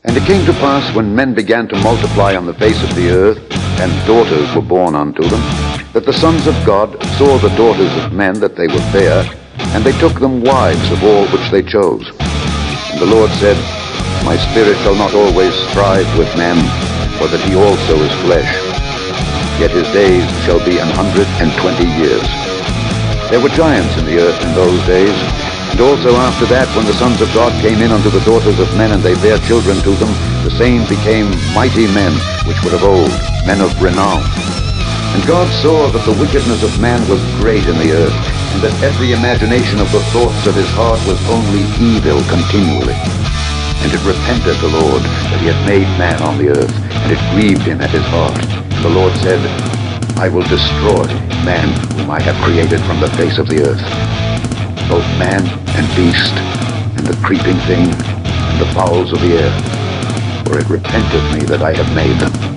And it came to pass, when men began to multiply on the face of the earth, and daughters were born unto them, that the sons of God saw the daughters of men that they were fair, and they took them wives of all which they chose. And the Lord said, My spirit shall not always strive with man, for that he also is flesh. Yet his days shall be 120 years. There were giants in the earth in those days, and also after that, when the sons of God came in unto the daughters of men, and they bare children to them, the same became mighty men, which were of old, men of renown. And God saw that the wickedness of man was great in the earth, and that every imagination of the thoughts of his heart was only evil continually. And it repented the Lord that he had made man on the earth, and it grieved him at his heart. And the Lord said, I will destroy man whom I have created from the face of the earth, both man and beast, and the creeping thing, and the fowls of the air, for it repenteth me that I have made them.